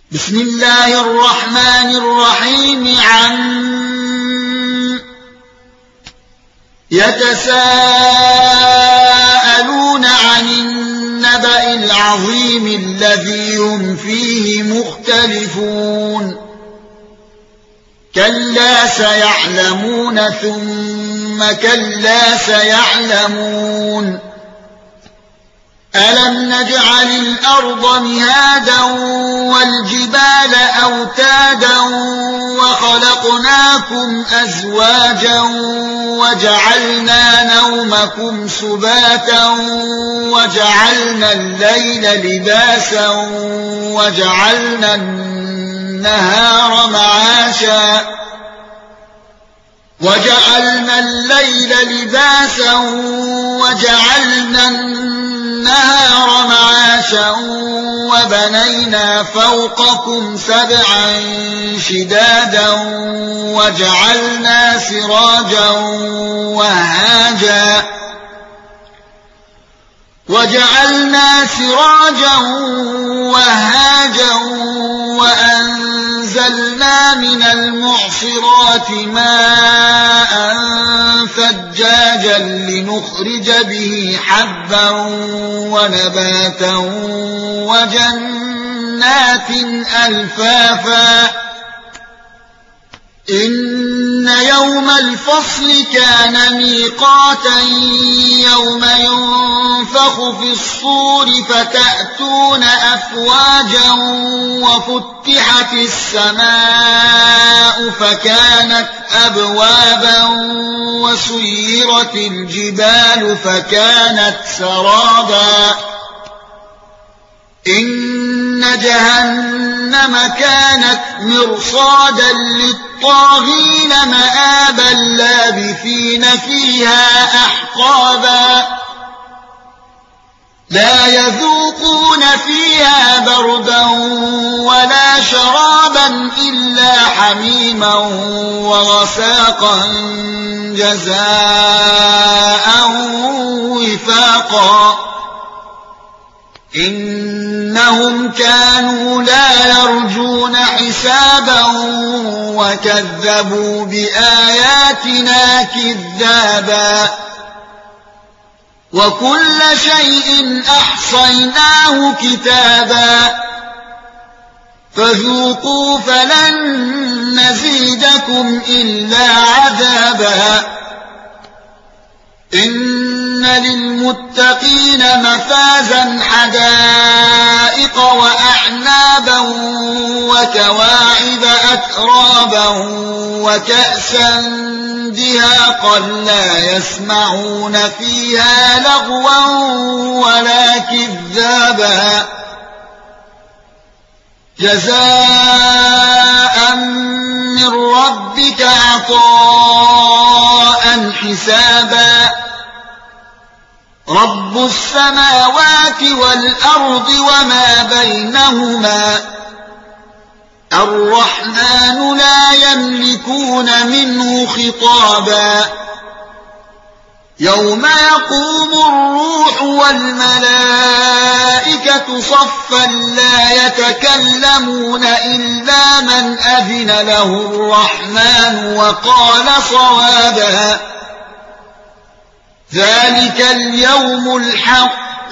بسم الله الرحمن الرحيم يتساءلون عن النبأ العظيم الذي هم فيه مختلفون كلا سيعلمون ثم كلا سيعلمون ألم نجعل الأرض مهادا والجبال أوتادا وخلقناكم أزواجا وجعلنا نومكم سباتا وجعلنا الليل لباسا وجعلنا النهار معاشا وجعلنا الليل لباسا وجعلنا النهار معاشا وبنينا فوقكم سبعا شدادا وجعلنا سراجا وهاجا وأنزلنا من المعصرات ماء ثجاجا لنخرج به حبا ونباتا وجنات ألفافا إن يوم الفصل كان ميقاتا يوم ينفخ في الصور فتأتون أفواجا وفتحت السماء فكانت أبوابا وسيرت الجبال فكانت سرابا إن جهنم كانت مرصادا للطاغين مآبا لابثين فيها أحقابا لا يذوقون فيها بردا ولا شرابا إلا حميما وغساقا جزاء وفاقا إنهم كانوا لا يرجون حسابا وكذبوا بآياتنا كذابا وكل شيء أحصيناه كتابا فذوقوا فلن نزيدكم إلا عذابا إن للمتقين مفازا حدائق وأعنابا وكواعب أترابا وكأسا دهاقا لا يسمعون فيها لغوا ولا كذابا جزاء من ربك عطاء حسابا رب السماوات والأرض وما بينهما الرحمن لا يملكون منه خطابا يوم يقوم الروح والملائكة صفا لا يتكلمون إلا من أذن له الرحمن وقال صوابا ذلك اليوم الحق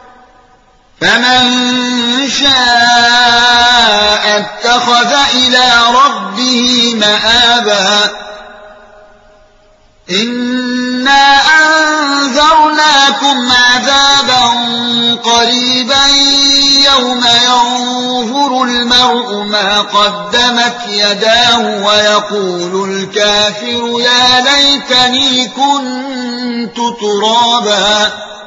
فمن شاء اتخذ إلى ربه مآبا إنا أنذرناكم عذابا قريبا يوم ينظر المرء ما قدمت يداه ويقول الكافر يا ليتني كنت ترابا